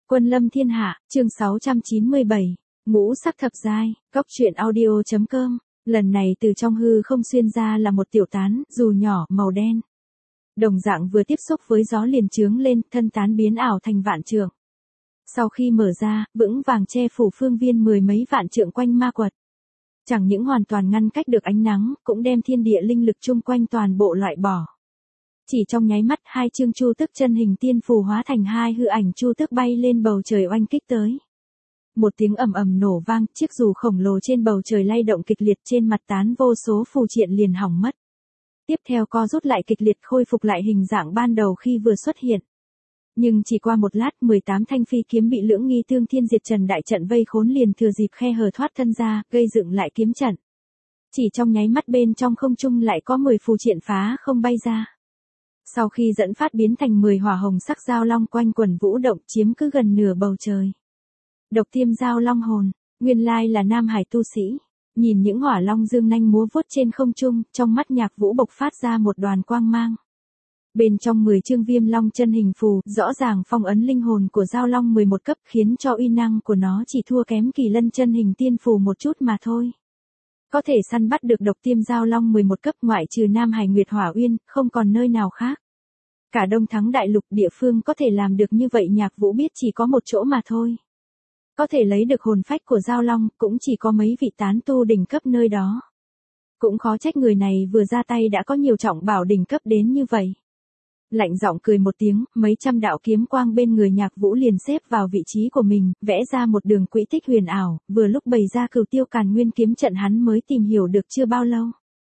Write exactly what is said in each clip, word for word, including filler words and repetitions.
Quân lâm thiên hạ, chương sáu trăm chín mươi bảy, ngũ sắc thập giai, góc truyện audio.com, lần này từ trong hư không xuyên ra là một tiểu tán, dù nhỏ, màu đen. Đồng dạng vừa tiếp xúc với gió liền trướng lên, thân tán biến ảo thành vạn trượng. Sau khi mở ra, vững vàng che phủ phương viên mười mấy vạn trượng quanh ma quật. Chẳng những hoàn toàn ngăn cách được ánh nắng, cũng đem thiên địa linh lực chung quanh toàn bộ loại bỏ. Chỉ trong nháy mắt, hai chương chu tức chân hình tiên phù hóa thành hai hư ảnh chu tức bay lên bầu trời oanh kích tới. Một tiếng ầm ầm nổ vang, chiếc dù khổng lồ trên bầu trời lay động kịch liệt, trên mặt tán vô số phù triện liền hỏng mất. Tiếp theo co rút lại kịch liệt, khôi phục lại hình dạng ban đầu khi vừa xuất hiện. Nhưng chỉ qua một lát, mười tám thanh phi kiếm bị lưỡng nghi tương thiên diệt trần đại trận vây khốn liền thừa dịp khe hở thoát thân ra, gây dựng lại kiếm trận. Chỉ trong nháy mắt bên trong không trung lại có mười phù triện phá không bay ra. Sau khi dẫn phát biến thành mười hỏa hồng sắc dao long quanh quần vũ động, chiếm cứ gần nửa bầu trời. Độc tiêm dao long hồn, nguyên lai là nam hải tu sĩ. Nhìn những hỏa long dương nanh múa vuốt trên không trung, trong mắt Nhạc Vũ bộc phát ra một đoàn quang mang. Bên trong mười chương viêm long chân hình phù, rõ ràng phong ấn linh hồn của dao long mười một cấp, khiến cho uy năng của nó chỉ thua kém kỳ lân chân hình tiên phù một chút mà thôi. Có thể săn bắt được độc tiêm dao long mười một cấp, ngoại trừ Nam Hải Nguyệt Hỏa Uyên, không còn nơi nào khác. Cả Đông Thắng Đại Lục địa phương có thể làm được như vậy Nhạc Vũ biết chỉ có một chỗ mà thôi. Có thể lấy được hồn phách của dao long, cũng chỉ có mấy vị tán tu đỉnh cấp nơi đó. Cũng khó trách người này vừa ra tay đã có nhiều trọng bảo đỉnh cấp đến như vậy. Lạnh giọng cười một tiếng, mấy trăm đạo kiếm quang bên người Nhạc Vũ liền xếp vào vị trí của mình, vẽ ra một đường quỹ tích huyền ảo, vừa lúc bày ra Cửu Tiêu Càn Nguyên kiếm trận hắn mới tìm hiểu được chưa bao lâu.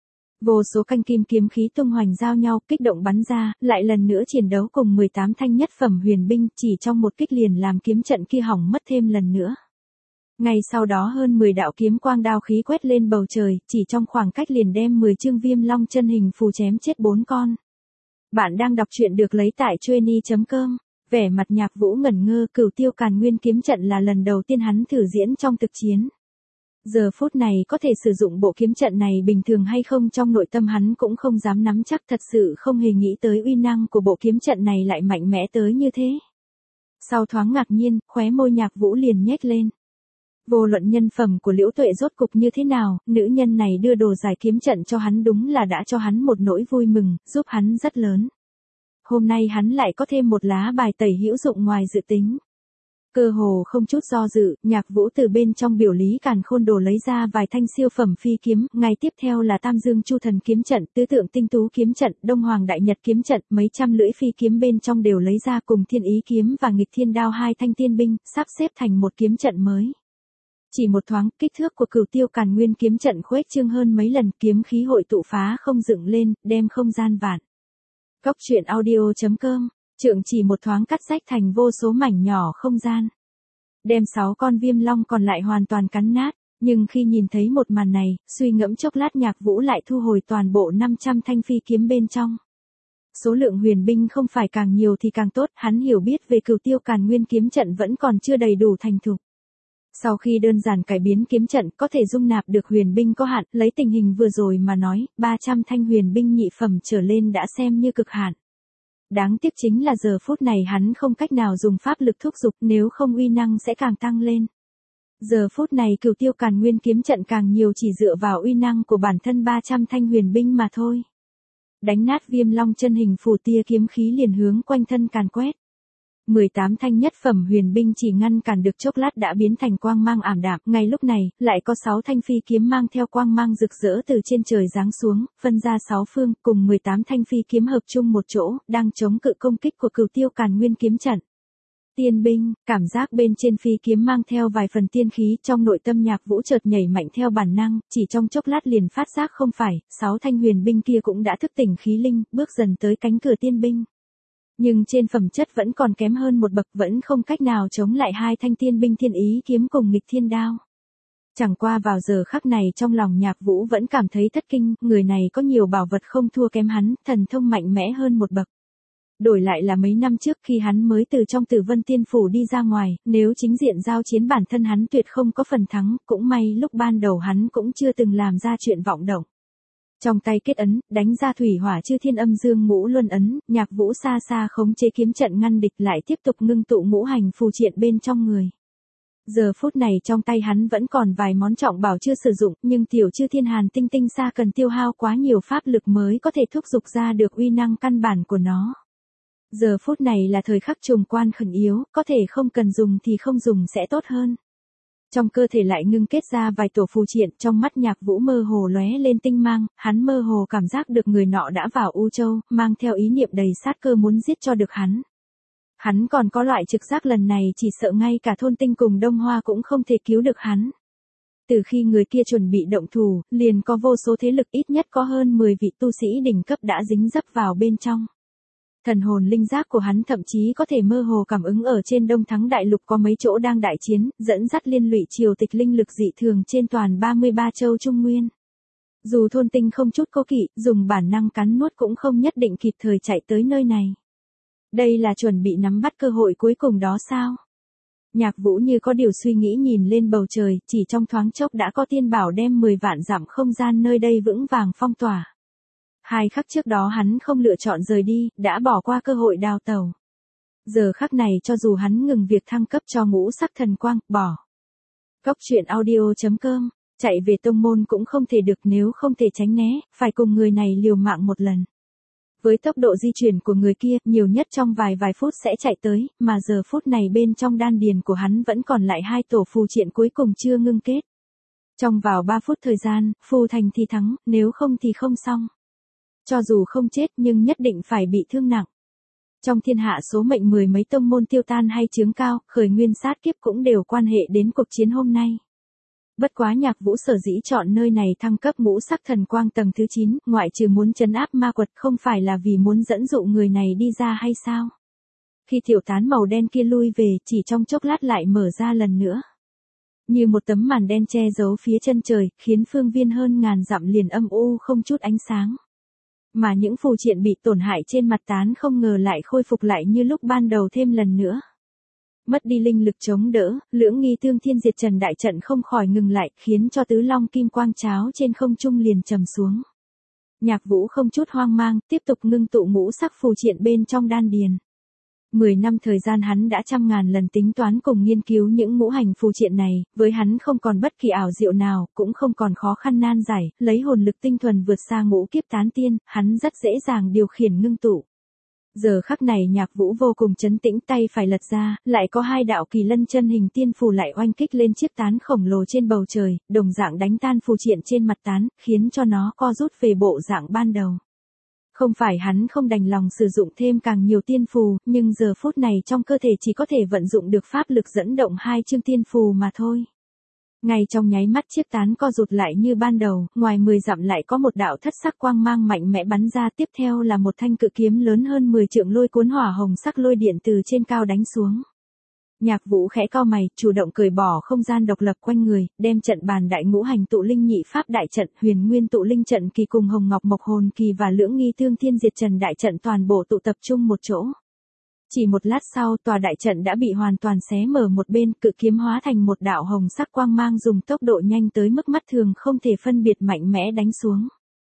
Vô số canh kim kiếm khí tung hoành giao nhau, kích động bắn ra, lại lần nữa chiến đấu cùng mười tám thanh nhất phẩm huyền binh, chỉ trong một kích liền làm kiếm trận kia hỏng mất thêm lần nữa. Ngay sau đó hơn mười đạo kiếm quang đao khí quét lên bầu trời, chỉ trong khoảng cách liền đem mười chương viêm long chân hình phù chém chết bốn con. Bạn đang đọc truyện được lấy tại chueny chấm com. Vẻ mặt Nhạc Vũ ngẩn ngơ, Cửu Tiêu Càn Nguyên kiếm trận là lần đầu tiên hắn thử diễn trong thực chiến. Giờ phút này có thể sử dụng bộ kiếm trận này bình thường hay không trong nội tâm hắn cũng không dám nắm chắc, thật sự không hề nghĩ tới uy năng của bộ kiếm trận này lại mạnh mẽ tới như thế. Sau thoáng ngạc nhiên, khóe môi Nhạc Vũ liền nhếch lên. Vô luận nhân phẩm của Liễu Tuệ rốt cục như thế nào, nữ nhân này đưa đồ giải kiếm trận cho hắn đúng là đã cho hắn một nỗi vui mừng, giúp hắn rất lớn. Hôm nay hắn lại có thêm một lá bài tẩy hữu dụng ngoài dự tính. Cơ hồ không chút do dự, Nhạc Vũ từ bên trong biểu lý càn khôn đồ lấy ra vài thanh siêu phẩm phi kiếm, ngay tiếp theo là Tam Dương Chu Thần kiếm trận, Tứ Tượng Tinh Tú kiếm trận, Đông Hoàng Đại Nhật kiếm trận, mấy trăm lưỡi phi kiếm bên trong đều lấy ra cùng Thiên Ý kiếm và Nghịch Thiên đao hai thanh tiên binh, sắp xếp thành một kiếm trận mới. Chỉ một thoáng, kích thước của Cửu Tiêu Càn Nguyên kiếm trận khuếch trương hơn mấy lần, kiếm khí hội tụ phá không dựng lên, đem không gian vạn. Góc truyện audio.com, trượng chỉ một thoáng cắt rách thành vô số mảnh nhỏ không gian. Đem sáu con viêm long còn lại hoàn toàn cắn nát, nhưng khi nhìn thấy một màn này, suy ngẫm chốc lát Nhạc Vũ lại thu hồi toàn bộ năm trăm thanh phi kiếm bên trong. Số lượng huyền binh không phải càng nhiều thì càng tốt, hắn hiểu biết về Cửu Tiêu Càn Nguyên kiếm trận vẫn còn chưa đầy đủ thành thục. Sau khi đơn giản cải biến kiếm trận có thể dung nạp được huyền binh có hạn, lấy tình hình vừa rồi mà nói, ba trăm thanh huyền binh nhị phẩm trở lên đã xem như cực hạn. Đáng tiếc chính là giờ phút này hắn không cách nào dùng pháp lực thúc giục, nếu không uy năng sẽ càng tăng lên. Giờ phút này Cửu Tiêu Càn Nguyên kiếm trận càng nhiều chỉ dựa vào uy năng của bản thân ba trăm thanh huyền binh mà thôi. Đánh nát viêm long chân hình phù, tia kiếm khí liền hướng quanh thân càn quét. mười tám thanh nhất phẩm huyền binh chỉ ngăn cản được chốc lát đã biến thành quang mang ảm đạm, ngay lúc này, lại có sáu thanh phi kiếm mang theo quang mang rực rỡ từ trên trời giáng xuống, phân ra sáu phương, cùng mười tám thanh phi kiếm hợp chung một chỗ, đang chống cự công kích của Cửu Tiêu Càn Nguyên kiếm trận. Tiên binh, cảm giác bên trên phi kiếm mang theo vài phần tiên khí, trong nội tâm Nhạc Vũ chợt nhảy mạnh theo bản năng, chỉ trong chốc lát liền phát giác không phải, sáu thanh huyền binh kia cũng đã thức tỉnh khí linh, bước dần tới cánh cửa tiên binh. Nhưng trên phẩm chất vẫn còn kém hơn một bậc, vẫn không cách nào chống lại hai thanh tiên binh Thiên Ý kiếm cùng Nghịch Thiên đao. Chẳng qua vào giờ khắc này trong lòng Nhạc Vũ vẫn cảm thấy thất kinh, người này có nhiều bảo vật không thua kém hắn, thần thông mạnh mẽ hơn một bậc. Đổi lại là mấy năm trước khi hắn mới từ trong Tử Vân Tiên Phủ đi ra ngoài, nếu chính diện giao chiến bản thân hắn tuyệt không có phần thắng, cũng may lúc ban đầu hắn cũng chưa từng làm ra chuyện vọng động. Trong tay kết ấn, đánh ra thủy hỏa chư thiên âm dương ngũ luân ấn, Nhạc Vũ xa xa khống chế kiếm trận ngăn địch lại tiếp tục ngưng tụ ngũ hành phù triện bên trong người. Giờ phút này trong tay hắn vẫn còn vài món trọng bảo chưa sử dụng, nhưng tiểu chư thiên hàn tinh tinh xa cần tiêu hao quá nhiều pháp lực mới có thể thúc giục ra được uy năng căn bản của nó. Giờ phút này là thời khắc trùng quan khẩn yếu, có thể không cần dùng thì không dùng sẽ tốt hơn. Trong cơ thể lại ngưng kết ra vài tổ phù triện, trong mắt Nhạc Vũ mơ hồ lóe lên tinh mang, hắn mơ hồ cảm giác được người nọ đã vào U Châu, mang theo ý niệm đầy sát cơ muốn giết cho được hắn. Hắn còn có loại trực giác lần này chỉ sợ ngay cả thôn tinh cùng Đông Hoa cũng không thể cứu được hắn. Từ khi người kia chuẩn bị động thủ, liền có vô số thế lực ít nhất có hơn mười vị tu sĩ đỉnh cấp đã dính dấp vào bên trong. Thần hồn linh giác của hắn thậm chí có thể mơ hồ cảm ứng ở trên Đông Thắng Đại Lục có mấy chỗ đang đại chiến, dẫn dắt liên lụy triều tịch linh lực dị thường trên toàn ba mươi ba châu Trung Nguyên. Dù thôn tinh không chút cố kỵ, dùng bản năng cắn nuốt cũng không nhất định kịp thời chạy tới nơi này. Đây là chuẩn bị nắm bắt cơ hội cuối cùng đó sao? Nhạc Vũ như có điều suy nghĩ nhìn lên bầu trời, chỉ trong thoáng chốc đã có tiên bảo đem mười vạn dặm không gian nơi đây vững vàng phong tỏa. Hai khắc trước đó hắn không lựa chọn rời đi, đã bỏ qua cơ hội đào tẩu. Giờ khắc này cho dù hắn ngừng việc thăng cấp cho ngũ sắc thần quang, bỏ. Góc truyện audio chấm com, chạy về tông môn cũng không thể được, nếu không thể tránh né, phải cùng người này liều mạng một lần. Với tốc độ di chuyển của người kia, nhiều nhất trong vài vài phút sẽ chạy tới, mà giờ phút này bên trong đan điền của hắn vẫn còn lại hai tổ phù triện cuối cùng chưa ngưng kết. Trong vào ba phút thời gian, phù thành thì thắng, nếu không thì không xong. Cho dù không chết nhưng nhất định phải bị thương nặng. Trong thiên hạ số mệnh mười mấy tông môn tiêu tan hay chướng cao, khởi nguyên sát kiếp cũng đều quan hệ đến cuộc chiến hôm nay. Bất quá Nhạc Vũ sở dĩ chọn nơi này thăng cấp ngũ sắc thần quang tầng thứ chín, ngoại trừ muốn trấn áp ma quật, không phải là vì muốn dẫn dụ người này đi ra hay sao? Khi tiểu tán màu đen kia lui về, chỉ trong chốc lát lại mở ra lần nữa. Như một tấm màn đen che giấu phía chân trời, khiến phương viên hơn ngàn dặm liền âm u không chút ánh sáng. Mà những phù triện bị tổn hại trên mặt tán không ngờ lại khôi phục lại như lúc ban đầu thêm lần nữa. Mất đi linh lực chống đỡ, Lưỡng Nghi Thương Thiên Diệt Trần đại trận không khỏi ngừng lại, khiến cho tứ long kim quang cháo trên không trung liền trầm xuống. Nhạc Vũ không chút hoang mang, tiếp tục ngưng tụ ngũ sắc phù triện bên trong đan điền. Mười năm thời gian hắn đã trăm ngàn lần tính toán cùng nghiên cứu những ngũ hành phù triện này, với hắn không còn bất kỳ ảo diệu nào, cũng không còn khó khăn nan giải, lấy hồn lực tinh thuần vượt xa ngũ kiếp tán tiên, hắn rất dễ dàng điều khiển ngưng tụ. Giờ khắc này Nhạc Vũ vô cùng trấn tĩnh, tay phải lật ra, lại có hai đạo kỳ lân chân hình tiên phù lại oanh kích lên chiếc tán khổng lồ trên bầu trời, đồng dạng đánh tan phù triện trên mặt tán, khiến cho nó co rút về bộ dạng ban đầu. Không phải hắn không đành lòng sử dụng thêm càng nhiều tiên phù, nhưng giờ phút này trong cơ thể chỉ có thể vận dụng được pháp lực dẫn động hai chương tiên phù mà thôi. Ngay trong nháy mắt chiếc tán co rụt lại như ban đầu, ngoài mười dặm lại có một đạo thất sắc quang mang mạnh mẽ bắn ra, tiếp theo là một thanh cự kiếm lớn hơn mười trượng lôi cuốn hỏa hồng sắc lôi điện từ trên cao đánh xuống. Nhạc Vũ khẽ cau mày, chủ động cởi bỏ không gian độc lập quanh người, đem trận bàn đại ngũ hành tụ linh nhị pháp đại trận, huyền nguyên tụ linh trận kỳ cùng hồng ngọc mộc hồn kỳ và Lưỡng Nghi Thương Thiên Diệt Trần đại trận toàn bộ tụ tập trung một chỗ. Chỉ một lát sau, tòa đại trận đã bị hoàn toàn xé mở một bên, cự kiếm hóa thành một đạo hồng sắc quang mang dùng tốc độ nhanh tới mức mắt thường không thể phân biệt mạnh mẽ đánh xuống.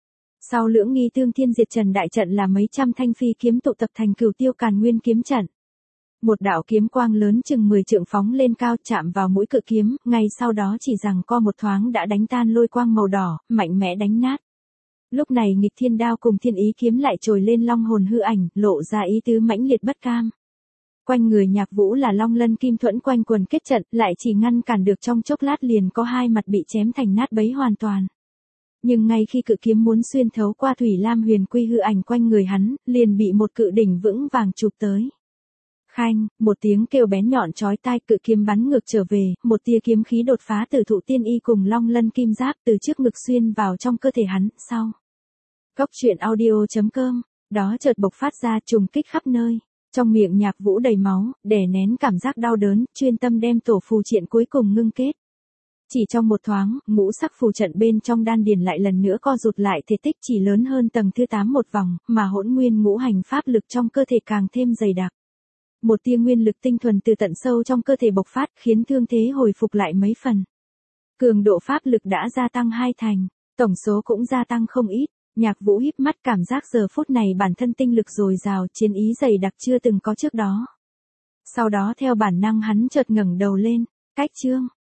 Sau Lưỡng Nghi Thương Thiên Diệt Trần đại trận là mấy trăm thanh phi kiếm tụ tập thành Cửu Tiêu Càn Nguyên kiếm trận. Một đạo kiếm quang lớn chừng mười trượng phóng lên cao, chạm vào mũi cự kiếm, ngay sau đó chỉ rằng co một thoáng đã đánh tan lôi quang màu đỏ, mạnh mẽ đánh nát. Lúc này Nghịch Thiên Đao cùng Thiên Ý kiếm lại trồi lên long hồn hư ảnh, lộ ra ý tứ mãnh liệt bất cam. Quanh người Nhạc Vũ là long lân kim thuẫn quanh quần kết trận, lại chỉ ngăn cản được trong chốc lát liền có hai mặt bị chém thành nát bấy hoàn toàn. Nhưng ngay khi cự kiếm muốn xuyên thấu qua thủy lam huyền quy hư ảnh quanh người hắn, liền bị một cự đỉnh vững vàng chụp tới. Khanh, một tiếng kêu bén nhọn chói tai, cự kiếm bắn ngược trở về, một tia kiếm khí đột phá từ thụ tiên y cùng long lân kim giáp từ trước ngực xuyên vào trong cơ thể hắn, sau. Góc truyện audio chấm com, đó chợt bộc phát ra trùng kích khắp nơi. Trong miệng Nhạc Vũ đầy máu, đè nén cảm giác đau đớn, chuyên tâm đem tổ phù triện cuối cùng ngưng kết. Chỉ trong một thoáng, ngũ sắc phù trận bên trong đan điền lại lần nữa co rụt lại, thể tích chỉ lớn hơn tầng thứ tám một vòng, mà hỗn nguyên ngũ hành pháp lực trong cơ thể càng thêm dày đặc. Một tia nguyên lực tinh thuần từ tận sâu trong cơ thể bộc phát, khiến thương thế hồi phục lại mấy phần. Cường độ pháp lực đã gia tăng hai thành, tổng số cũng gia tăng không ít. Nhạc Vũ híp mắt cảm giác giờ phút này bản thân tinh lực dồi dào, chiến ý dày đặc chưa từng có trước đó. Sau đó theo bản năng hắn chợt ngẩng đầu lên, cách Trương